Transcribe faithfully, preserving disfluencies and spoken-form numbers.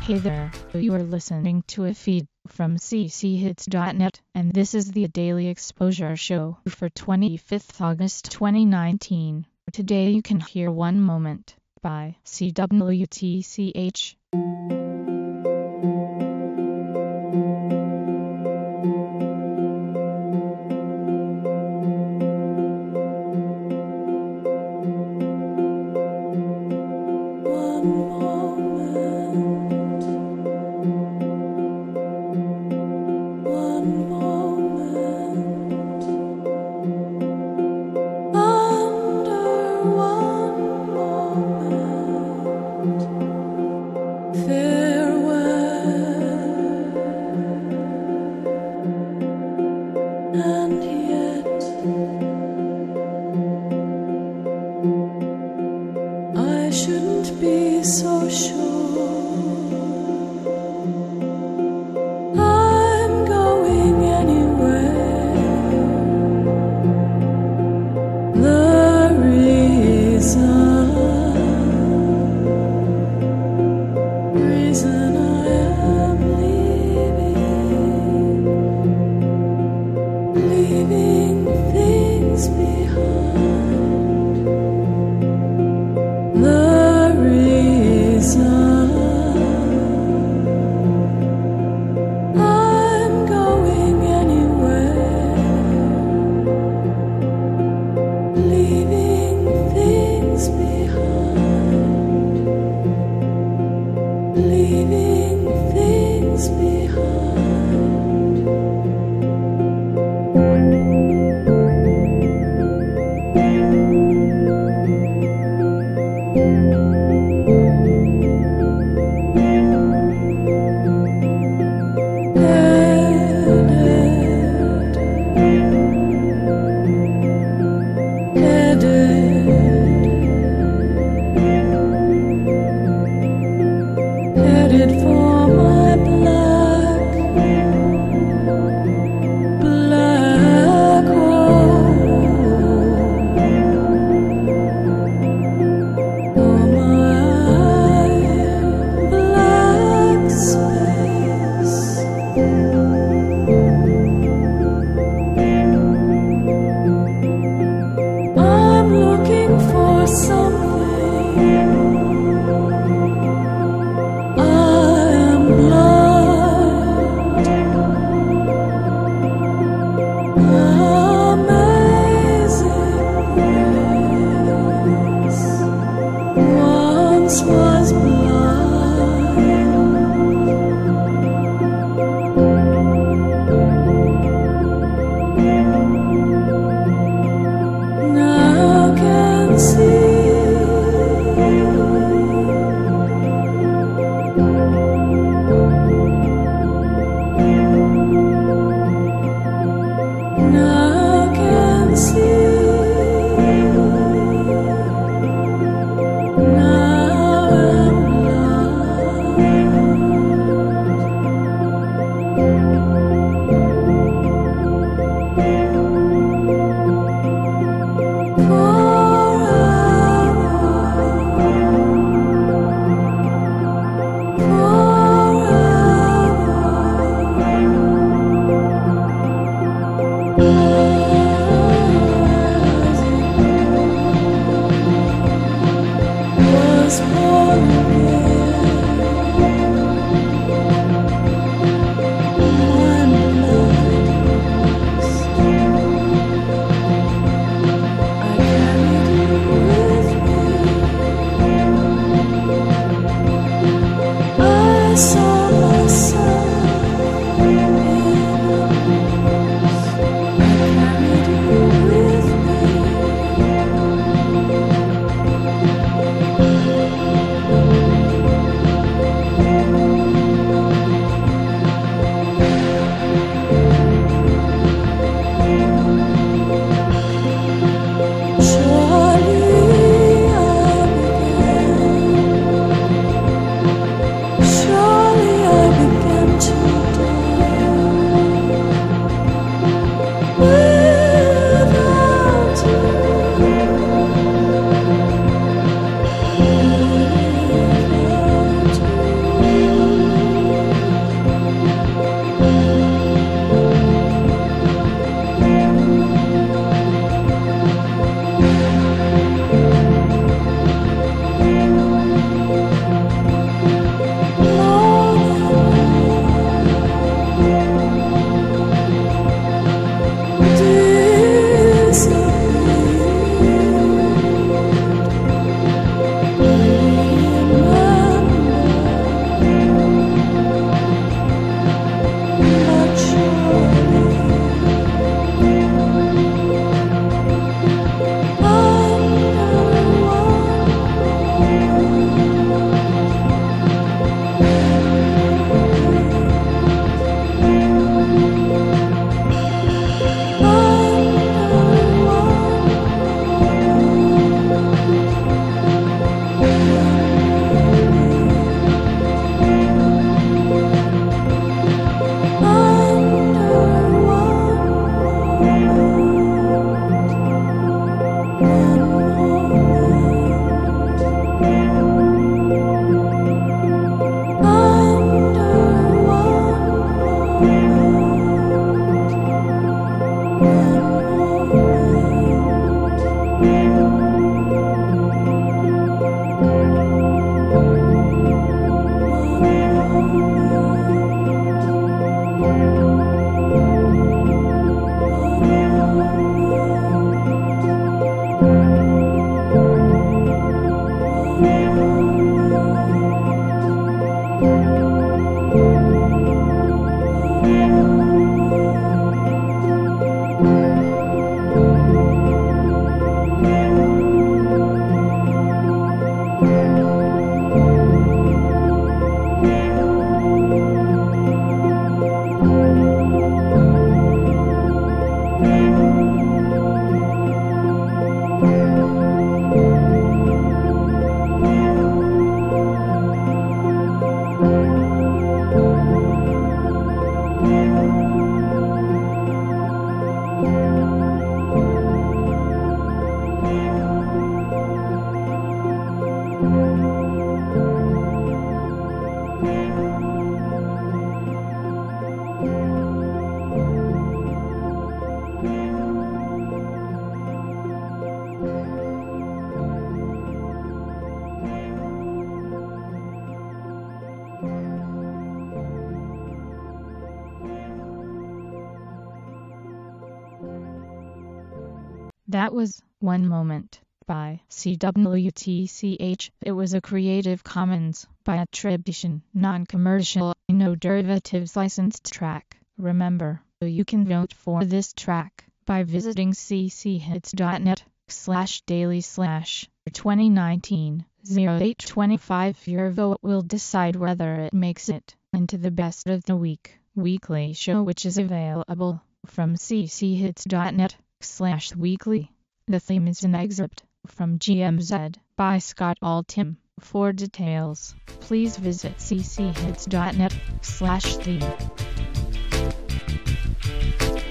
Hey there, you are listening to a feed from c c hits dot net, and this is the Daily Exposure Show for twenty-fifth August twenty nineteen. Today you can hear One Moment by C W T C H. And yet I shouldn't be so sure I'm going anywhere. The reason, reason I am leaving, leaving things behind. The reason I'm going anywhere, leaving things behind, leaving things behind. Headed for my black, black hole, for my black space. I'm looking for something. Once was blind, now can see. That was One Moment by C W T C H. It was a Creative Commons by attribution, non-commercial, no derivatives licensed track. Remember, you can vote for this track by visiting cchits.net slash daily slash 2019 08 twenty-five. Your vote will decide whether it makes it into the best of the week weekly show, which is available from cchits.net slash weekly. The theme is an excerpt from G M Z by Scott Altham. For details, please visit cchits.net slash theme.